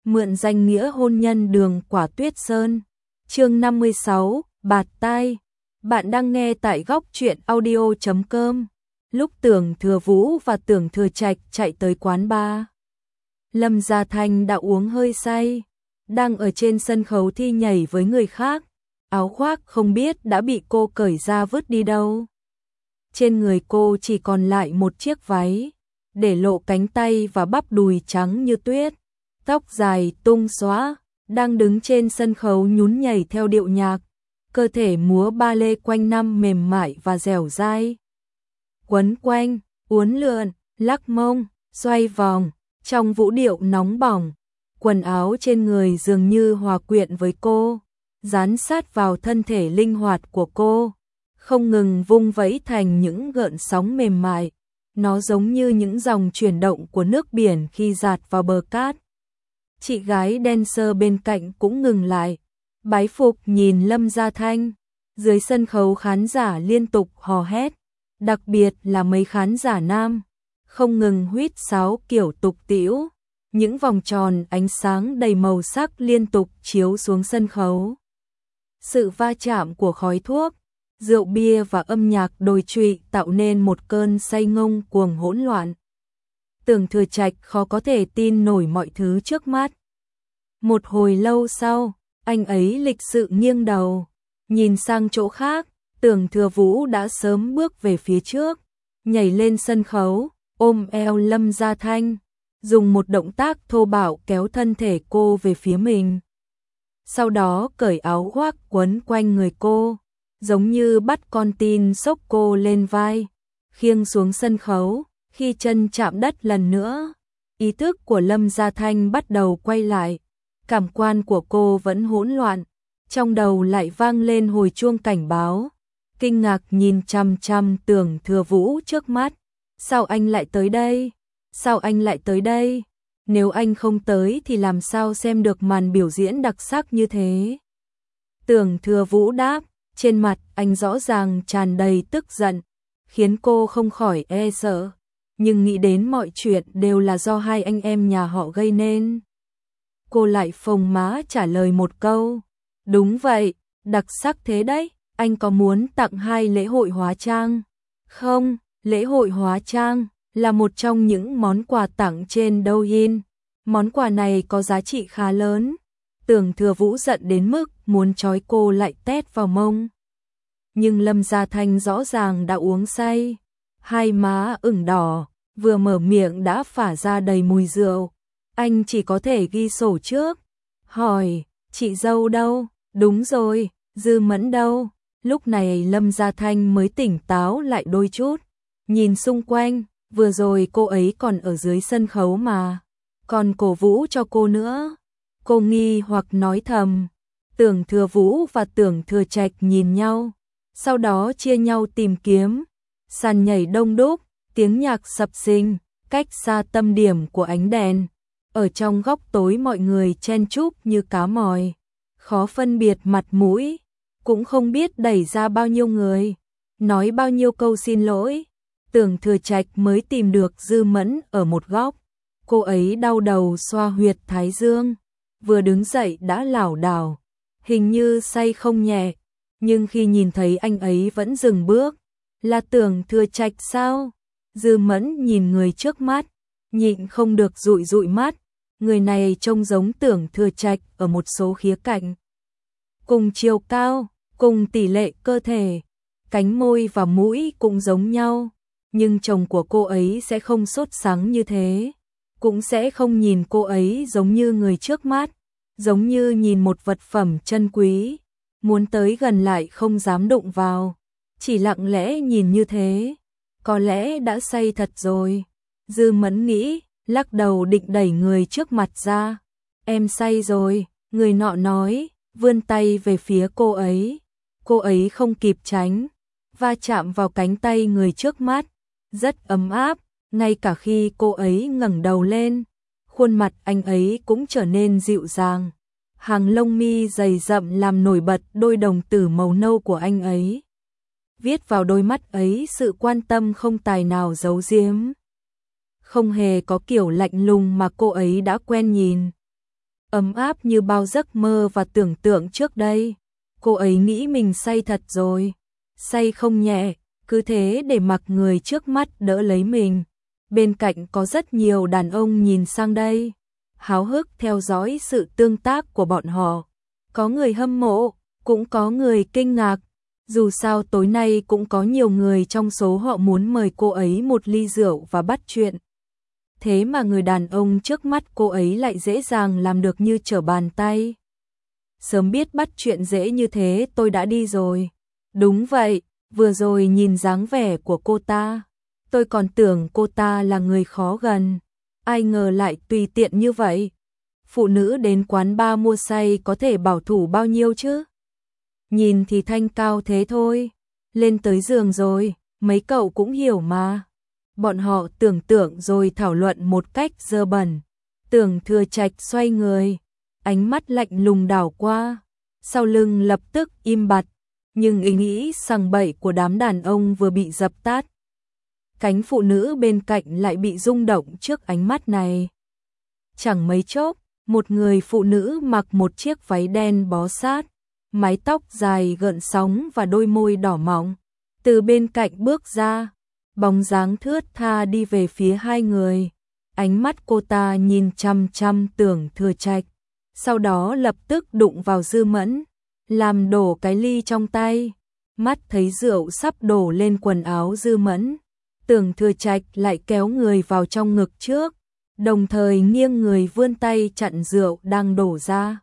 mượn danh nghĩa hôn nhân Đường Quả Tuyết Sơn. Chương 56, bạt tai. Bạn đang nghe tại góc truyện audio.com. Lúc Tưởng Thừa Vũ và Tưởng Thừa Trạch chạy tới quán bar, Lâm Gia Thanh đã uống hơi say, đang ở trên sân khấu thi nhảy với người khác. Áo khoác không biết đã bị cô cởi ra vứt đi đâu. Trên người cô chỉ còn lại một chiếc váy, để lộ cánh tay và bắp đùi trắng như tuyết. Tóc dài tung xõa, đang đứng trên sân khấu nhún nhảy theo điệu nhạc. Cơ thể múa ba lê quanh năm mềm mại và dẻo dai. Quấn quanh, uốn lượn, lắc mông, xoay vòng, trong vũ điệu nóng bỏng. Quần áo trên người dường như hòa quyện với cô, dán sát vào thân thể linh hoạt của cô, không ngừng vung vẫy thành những gợn sóng mềm mại. Nó giống như những dòng chuyển động của nước biển khi dạt vào bờ cát. Chị gái dancer bên cạnh cũng ngừng lại, bái phục nhìn Lâm Gia Thanh. Dưới sân khấu khán giả liên tục hò hét, đặc biệt là mấy khán giả nam, không ngừng huýt sáo kiểu tục tĩu. Những vòng tròn ánh sáng đầy màu sắc liên tục chiếu xuống sân khấu. Sự va chạm của khói thuốc, rượu bia và âm nhạc đồi trụy tạo nên một cơn say ngông cuồng hỗn loạn. Tưởng Thừa Trạch khó có thể tin nổi mọi thứ trước mắt. Một hồi lâu sau, anh ấy lịch sự nghiêng đầu, nhìn sang chỗ khác. Tưởng Thừa Vũ đã sớm bước về phía trước, nhảy lên sân khấu, ôm eo Lâm Gia Thanh, dùng một động tác thô bạo kéo thân thể cô về phía mình. Sau đó cởi áo khoác quấn quanh người cô, giống như bắt con tin xốc cô lên vai, khiêng xuống sân khấu. Khi chân chạm đất lần nữa, ý thức của Lâm Gia Thanh bắt đầu quay lại. Cảm quan của cô vẫn hỗn loạn, trong đầu lại vang lên hồi chuông cảnh báo. Kinh ngạc nhìn chằm chằm Tưởng Thừa Vũ trước mắt. Sao anh lại tới đây? Sao anh lại tới đây? Nếu anh không tới thì làm sao xem được màn biểu diễn đặc sắc như thế? Tưởng Thừa Vũ đáp, trên mặt anh rõ ràng tràn đầy tức giận, khiến cô không khỏi e sợ. Nhưng nghĩ đến mọi chuyện đều là do hai anh em nhà họ gây nên, cô lại phồng má trả lời một câu, đúng vậy, đặc sắc thế đấy. Anh có muốn tặng 2 lễ hội hóa trang? Không, lễ hội hóa trang là một trong những món quà tặng trên Douyin. Món quà này có giá trị khá lớn. Tưởng Thừa Vũ giận đến mức muốn trói cô lại tét vào mông. Nhưng Lâm Gia Thanh rõ ràng đã uống say, hai má ửng đỏ, vừa mở miệng đã phả ra đầy mùi rượu. Anh chỉ có thể ghi sổ trước, hỏi, chị dâu đâu? Đúng rồi, Dư Mẫn đâu? Lúc này Lâm Gia Thanh mới tỉnh táo lại đôi chút, nhìn xung quanh, vừa rồi cô ấy còn ở dưới sân khấu mà, còn cổ vũ cho cô nữa. Cô nghi hoặc nói thầm. Tưởng Thừa Vũ và Tưởng Thừa Trạch nhìn nhau, sau đó chia nhau tìm kiếm. Sàn nhảy đông đúc, tiếng nhạc sập sình, cách xa tâm điểm của ánh đèn. Ở trong góc tối mọi người chen chúc như cá mòi, khó phân biệt mặt mũi, cũng không biết đẩy ra bao nhiêu người, nói bao nhiêu câu xin lỗi. Tưởng Thừa Trạch mới tìm được Dư Mẫn ở một góc. Cô ấy đau đầu xoa huyệt thái dương, vừa đứng dậy đã lảo đảo, hình như say không nhẹ. Nhưng khi nhìn thấy anh ấy vẫn dừng bước, là Tưởng Thừa Trạch sao? Dư Mẫn nhìn người trước mắt, nhịn không được dụi dụi mắt. Người này trông giống Tưởng Thừa Trạch ở một số khía cạnh. Cùng chiều cao, cùng tỷ lệ cơ thể, cánh môi và mũi cũng giống nhau. Nhưng chồng của cô ấy sẽ không sốt sắng như thế, cũng sẽ không nhìn cô ấy giống như người trước mắt, giống như nhìn một vật phẩm chân quý, muốn tới gần lại không dám đụng vào, chỉ lặng lẽ nhìn như thế. Có lẽ đã say thật rồi, Dư Mẫn nghĩ, lắc đầu định đẩy người trước mặt ra. Em say rồi, người nọ nói, vươn tay về phía cô ấy. Cô ấy không kịp tránh, va chạm vào cánh tay người trước mắt, rất ấm áp. Ngay cả khi cô ấy ngẩng đầu lên, khuôn mặt anh ấy cũng trở nên dịu dàng. Hàng lông mi dày rậm làm nổi bật đôi đồng tử màu nâu của anh ấy. Viết vào đôi mắt ấy sự quan tâm không tài nào giấu giếm. Không hề có kiểu lạnh lùng mà cô ấy đã quen nhìn. ấm áp như bao giấc mơ và tưởng tượng trước đây. Cô ấy nghĩ mình say thật rồi, say không nhẹ, cứ thế để mặc người trước mắt đỡ lấy mình. Bên cạnh có rất nhiều đàn ông nhìn sang đây, háo hức theo dõi sự tương tác của bọn họ. Có người hâm mộ, cũng có người kinh ngạc. Dù sao tối nay cũng có nhiều người trong số họ muốn mời cô ấy một ly rượu và bắt chuyện. Thế mà người đàn ông trước mắt cô ấy lại dễ dàng làm được như trở bàn tay. Sớm biết bắt chuyện dễ như thế tôi đã đi rồi. Đúng vậy, vừa rồi nhìn dáng vẻ của cô ta, tôi còn tưởng cô ta là người khó gần. Ai ngờ lại tùy tiện như vậy. Phụ nữ đến quán bar mua say có thể bảo thủ bao nhiêu chứ? Nhìn thì thanh cao thế thôi. Lên tới giường rồi, mấy cậu cũng hiểu mà. Bọn họ tưởng tượng rồi thảo luận một cách dơ bẩn. Tưởng Thừa Trạch xoay người, ánh mắt lạnh lùng đảo qua, sau lưng lập tức im bặt, nhưng ý nghĩ sằng bậy của đám đàn ông vừa bị dập tắt. Cánh phụ nữ bên cạnh lại bị rung động trước ánh mắt này. Chẳng mấy chốc, một người phụ nữ mặc một chiếc váy đen bó sát, mái tóc dài gợn sóng và đôi môi đỏ mọng, từ bên cạnh bước ra, bóng dáng thướt tha đi về phía hai người. Ánh mắt cô ta nhìn chăm chăm Tưởng Thừa Trạch, sau đó lập tức đụng vào Dư Mẫn, làm đổ cái ly trong tay. Mắt thấy rượu sắp đổ lên quần áo Dư Mẫn, Tưởng Thừa Trạch lại kéo người vào trong ngực trước, đồng thời nghiêng người vươn tay chặn rượu đang đổ ra.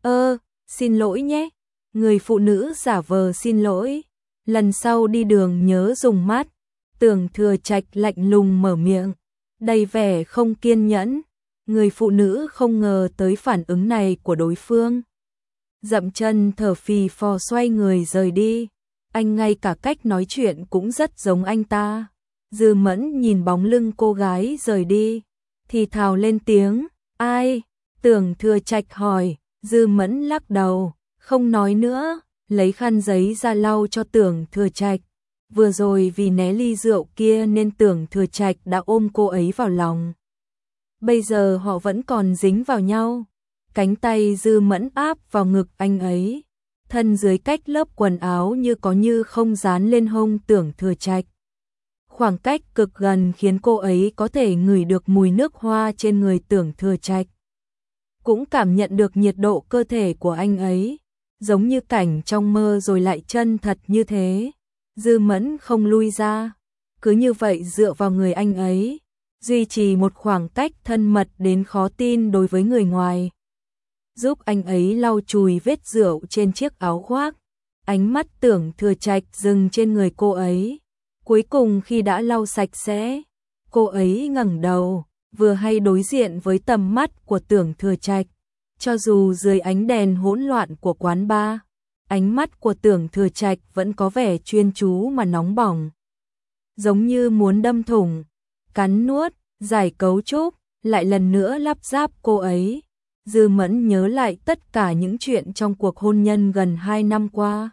Xin lỗi nhé. Người phụ nữ giả vờ xin lỗi. Lần sau đi đường nhớ dùng mắt. Tưởng Thừa Trạch lạnh lùng mở miệng, đầy vẻ không kiên nhẫn. Người phụ nữ không ngờ tới phản ứng này của đối phương, dậm chân thở phì phò xoay người rời đi. Anh ngay cả cách nói chuyện cũng rất giống anh ta. Dư Mẫn nhìn bóng lưng cô gái rời đi, thì thào lên tiếng, ai? Tưởng Thừa Trạch hỏi. Dư Mẫn lắc đầu, không nói nữa, lấy khăn giấy ra lau cho Tưởng Thừa Trạch. Vừa rồi vì né ly rượu kia nên Tưởng Thừa Trạch đã ôm cô ấy vào lòng. Bây giờ họ vẫn còn dính vào nhau. Cánh tay Dư Mẫn áp vào ngực anh ấy, thân dưới cách lớp quần áo như có như không dán lên hông Tưởng Thừa Trạch. Khoảng cách cực gần khiến cô ấy có thể ngửi được mùi nước hoa trên người Tưởng Thừa Trạch, cũng cảm nhận được nhiệt độ cơ thể của anh ấy, giống như cảnh trong mơ rồi lại chân thật như thế. Dư Mẫn không lui ra, cứ như vậy dựa vào người anh ấy, duy trì một khoảng cách thân mật đến khó tin đối với người ngoài. Giúp anh ấy lau chùi vết rượu trên chiếc áo khoác. Ánh mắt Tưởng Thừa Trạch dừng trên người cô ấy. Cuối cùng khi đã lau sạch sẽ, cô ấy ngẩng đầu, vừa hay đối diện với tầm mắt của Tưởng Thừa Trạch. Cho dù dưới ánh đèn hỗn loạn của quán bar, ánh mắt của Tưởng Thừa Trạch vẫn có vẻ chuyên chú mà nóng bỏng, giống như muốn đâm thủng, cắn nuốt, giải cấu trúc, lại lần nữa lắp ráp cô ấy. Dư Mẫn nhớ lại tất cả những chuyện trong cuộc hôn nhân gần 2 năm qua.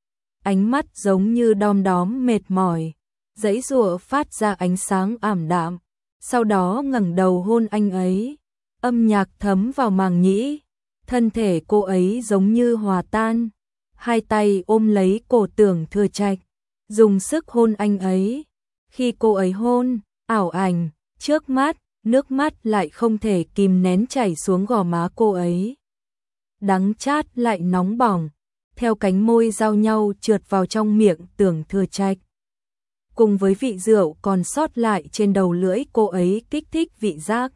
Ánh mắt giống như đom đóm mệt mỏi, giãy giụa phát ra ánh sáng ảm đạm, sau đó ngẩng đầu hôn anh ấy. Âm nhạc thấm vào màng nhĩ, thân thể cô ấy giống như hòa tan, hai tay ôm lấy cổ Tưởng Thừa Trạch, dùng sức hôn anh ấy. Khi cô ấy hôn, ảo ảnh trước mắt, nước mắt lại không thể kìm nén chảy xuống gò má cô ấy. Đắng chát lại nóng bỏng, theo cánh môi giao nhau trượt vào trong miệng Tưởng Thừa Trạch. Cùng với vị rượu còn sót lại trên đầu lưỡi cô ấy kích thích vị giác,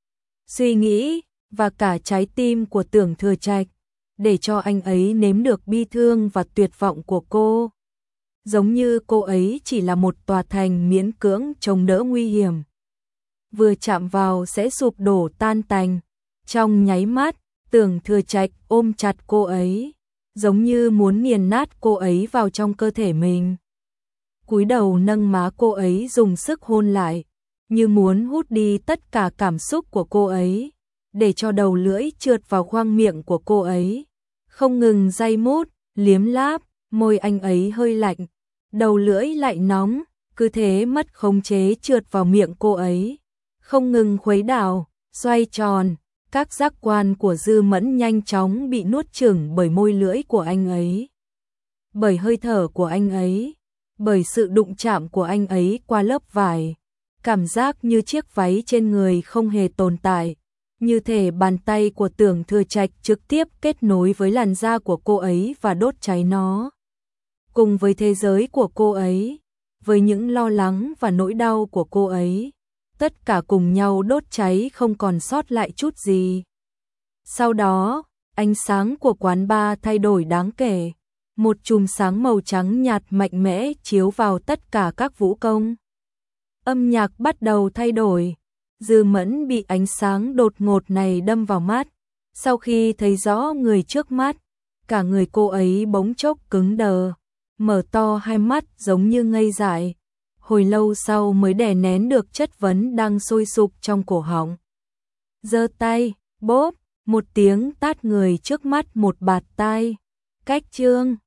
suy nghĩ và cả trái tim của Tưởng Thừa Trạch, để cho anh ấy nếm được bi thương và tuyệt vọng của cô. Giống như cô ấy chỉ là một tòa thành miễn cưỡng chống đỡ nguy hiểm, vừa chạm vào sẽ sụp đổ tan tành. Trong nháy mắt, Tưởng Thừa Trạch ôm chặt cô ấy, giống như muốn nghiền nát cô ấy vào trong cơ thể mình. Cúi đầu nâng má cô ấy dùng sức hôn lại, như muốn hút đi tất cả cảm xúc của cô ấy, để cho đầu lưỡi trượt vào khoang miệng của cô ấy, không ngừng day mút, liếm láp. Môi anh ấy hơi lạnh, đầu lưỡi lại nóng, cứ thế mất khống chế trượt vào miệng cô ấy, không ngừng khuấy đảo, xoay tròn. Các giác quan của Dư Mẫn nhanh chóng bị nuốt chửng bởi môi lưỡi của anh ấy, bởi hơi thở của anh ấy, bởi sự đụng chạm của anh ấy qua lớp vải. Cảm giác như chiếc váy trên người không hề tồn tại, như thể bàn tay của Tưởng Thừa Trạch trực tiếp kết nối với làn da của cô ấy và đốt cháy nó. Cùng với thế giới của cô ấy, với những lo lắng và nỗi đau của cô ấy, tất cả cùng nhau đốt cháy không còn sót lại chút gì. Sau đó, ánh sáng của quán bar thay đổi đáng kể. Một chùm sáng màu trắng nhạt mạnh mẽ chiếu vào tất cả các vũ công. Âm nhạc bắt đầu thay đổi. Dư Mẫn bị ánh sáng đột ngột này đâm vào mắt. Sau khi thấy rõ người trước mắt, cả người cô ấy bỗng chốc cứng đờ, mở to hai mắt giống như ngây dại. Hồi lâu sau mới đè nén được chất vấn đang sôi sục trong cổ họng. Giơ tay, bóp, một tiếng tát người trước mắt một bạt tai. Cách chương